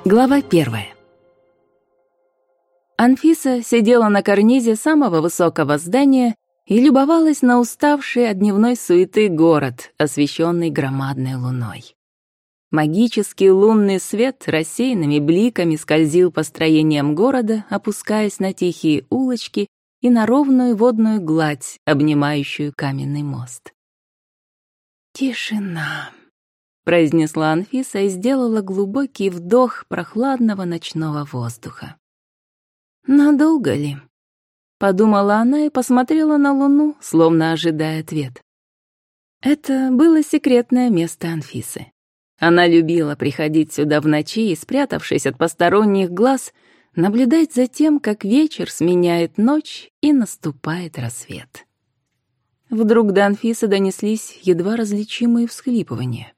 Глава 1. Анфиса сидела на карнизе самого высокого здания и любовалась на уставший от дневной суеты город, освещенный громадной луной. Магический лунный свет рассеянными бликами скользил по строениям города, опускаясь на тихие улочки и на ровную водную гладь, обнимающую каменный мост. «Тишина», — произнесла Анфиса и сделала глубокий вдох прохладного ночного воздуха. «Надолго ли?» — подумала она и посмотрела на луну, словно ожидая ответ. Это было секретное место Анфисы. Она любила приходить сюда в ночи и, спрятавшись от посторонних глаз, наблюдать за тем, как вечер сменяет ночь и наступает рассвет. Вдруг до Анфисы донеслись едва различимые всхлипывания.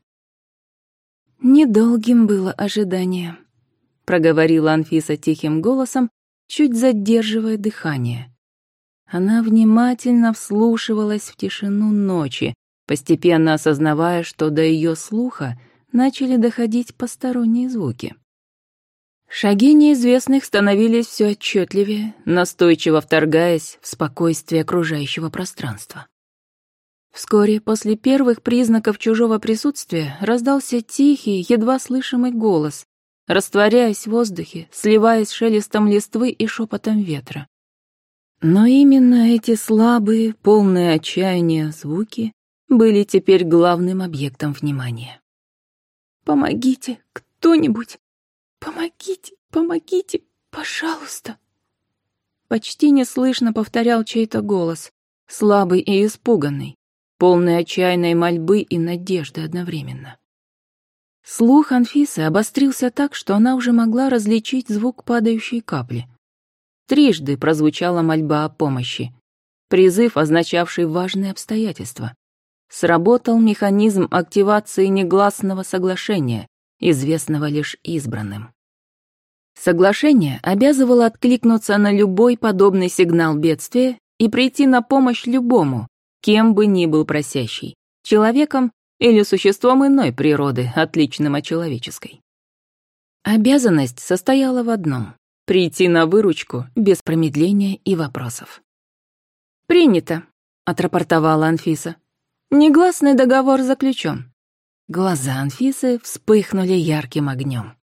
«Недолгим было ожидание», — проговорила Анфиса тихим голосом, чуть задерживая дыхание. Она внимательно вслушивалась в тишину ночи, постепенно осознавая, что до ее слуха начали доходить посторонние звуки. Шаги неизвестных становились все отчетливее, настойчиво вторгаясь в спокойствие окружающего пространства. Вскоре после первых признаков чужого присутствия раздался тихий, едва слышимый голос, растворяясь в воздухе, сливаясь с шелестом листвы и шепотом ветра. Но именно эти слабые, полные отчаяния звуки были теперь главным объектом внимания. «Помогите, кто-нибудь! Помогите, помогите, пожалуйста!» Почти неслышно повторял чей-то голос, слабый и испуганный, полный отчаянной мольбы и надежды одновременно. Слух Анфисы обострился так, что она уже могла различить звук падающей капли. Трижды прозвучала мольба о помощи, призыв, означавший важные обстоятельства. Сработал механизм активации негласного соглашения, известного лишь избранным. Соглашение обязывало откликнуться на любой подобный сигнал бедствия и прийти на помощь любому, кем бы ни был просящий, человеком или существом иной природы, отличным от человеческой. Обязанность состояла в одном — прийти на выручку без промедления и вопросов. «Принято», — отрапортовала Анфиса. «Негласный договор заключен». Глаза Анфисы вспыхнули ярким огнем.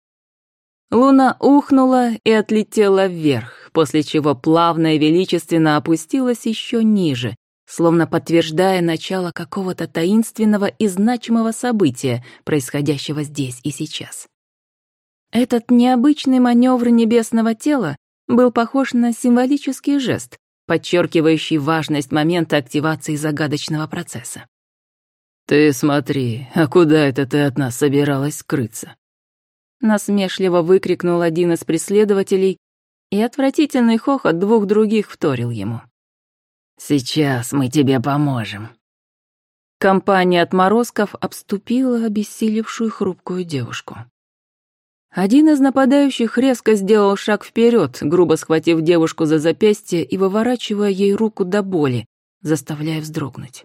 Луна ухнула и отлетела вверх, после чего плавно и величественно опустилась еще ниже, словно подтверждая начало какого-то таинственного и значимого события, происходящего здесь и сейчас. Этот необычный маневр небесного тела был похож на символический жест, подчеркивающий важность момента активации загадочного процесса. «Ты смотри, а куда это ты от нас собиралась скрыться?» Насмешливо выкрикнул один из преследователей, и отвратительный хохот двух других вторил ему. «Сейчас мы тебе поможем». Компания отморозков обступила обессилевшую хрупкую девушку. Один из нападающих резко сделал шаг вперед, грубо схватив девушку за запястье и выворачивая ей руку до боли, заставляя вздрогнуть.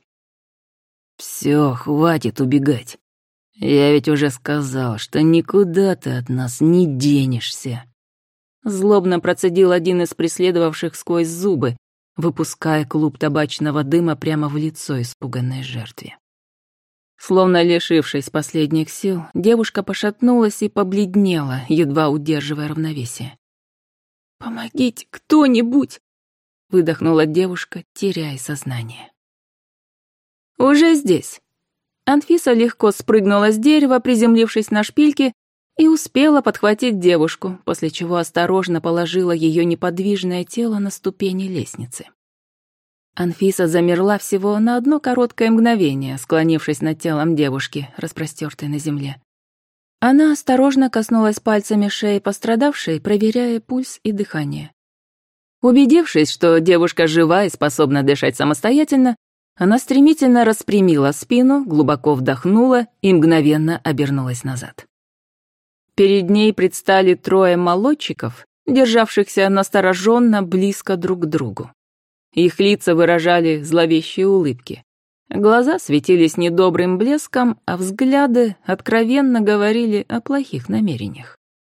«Все, хватит убегать. Я ведь уже сказал, что никуда ты от нас не денешься». Злобно процедил один из преследовавших сквозь зубы, выпуская клуб табачного дыма прямо в лицо испуганной жертве. Словно лишившись последних сил, девушка пошатнулась и побледнела, едва удерживая равновесие. «Помогите, кто-нибудь!» — выдохнула девушка, теряя сознание. «Уже здесь!» Анфиса легко спрыгнула с дерева, приземлившись на шпильки, и успела подхватить девушку, после чего осторожно положила ее неподвижное тело на ступени лестницы. Анфиса замерла всего на одно короткое мгновение, склонившись над телом девушки, распростертой на земле. Она осторожно коснулась пальцами шеи пострадавшей, проверяя пульс и дыхание. Убедившись, что девушка жива и способна дышать самостоятельно, она стремительно распрямила спину, глубоко вдохнула и мгновенно обернулась назад. Перед ней предстали трое молодчиков, державшихся настороженно близко друг к другу. Их лица выражали зловещие улыбки. Глаза светились недобрым блеском, а взгляды откровенно говорили о плохих намерениях.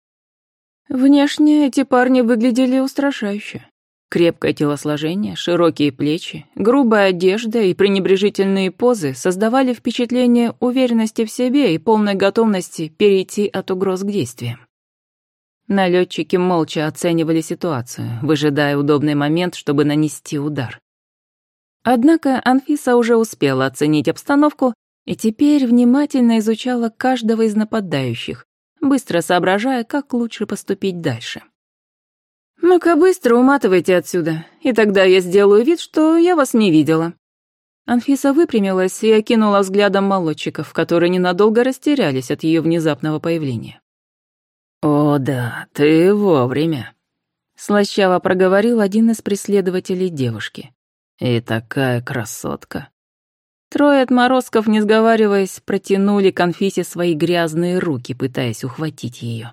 Внешне эти парни выглядели устрашающе. Крепкое телосложение, широкие плечи, грубая одежда и пренебрежительные позы создавали впечатление уверенности в себе и полной готовности перейти от угроз к действиям. Налетчики молча оценивали ситуацию, выжидая удобный момент, чтобы нанести удар. Однако Анфиса уже успела оценить обстановку и теперь внимательно изучала каждого из нападающих, быстро соображая, как лучше поступить дальше. «Ну-ка быстро уматывайте отсюда, и тогда я сделаю вид, что я вас не видела». Анфиса выпрямилась и окинула взглядом молодчиков, которые ненадолго растерялись от ее внезапного появления. «О да, ты вовремя», — слащаво проговорил один из преследователей девушки. «И такая красотка». Трое отморозков, не сговариваясь, протянули к Анфисе свои грязные руки, пытаясь ухватить ее.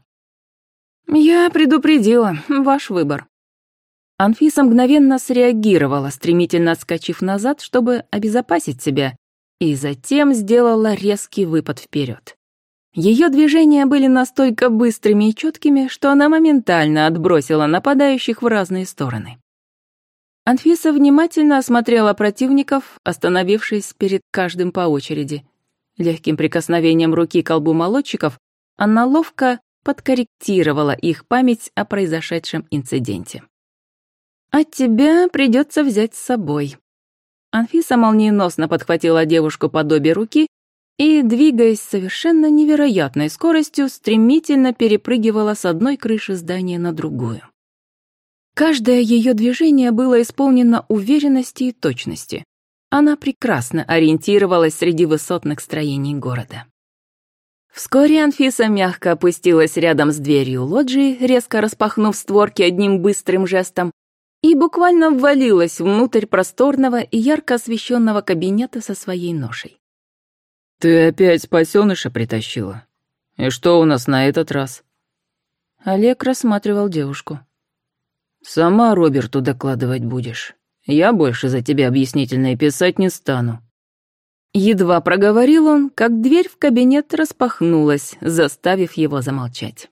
«Я предупредила, ваш выбор». Анфиса мгновенно среагировала, стремительно отскочив назад, чтобы обезопасить себя, и затем сделала резкий выпад вперед. Ее движения были настолько быстрыми и четкими, что она моментально отбросила нападающих в разные стороны. Анфиса внимательно осмотрела противников, остановившись перед каждым по очереди. Легким прикосновением руки к колбу молодчиков она ловко подкорректировала их память о произошедшем инциденте. «А тебя придется взять с собой». Анфиса молниеносно подхватила девушку под обе руки и, двигаясь с совершенно невероятной скоростью, стремительно перепрыгивала с одной крыши здания на другую. Каждое ее движение было исполнено уверенности и точности. Она прекрасно ориентировалась среди высотных строений города. Вскоре Анфиса мягко опустилась рядом с дверью лоджии, резко распахнув створки одним быстрым жестом, и буквально ввалилась внутрь просторного и ярко освещенного кабинета со своей ношей. «Ты опять спасёныша притащила? И что у нас на этот раз?» Олег рассматривал девушку. «Сама Роберту докладывать будешь. Я больше за тебя объяснительные писать не стану». Едва проговорил он, как дверь в кабинет распахнулась, заставив его замолчать.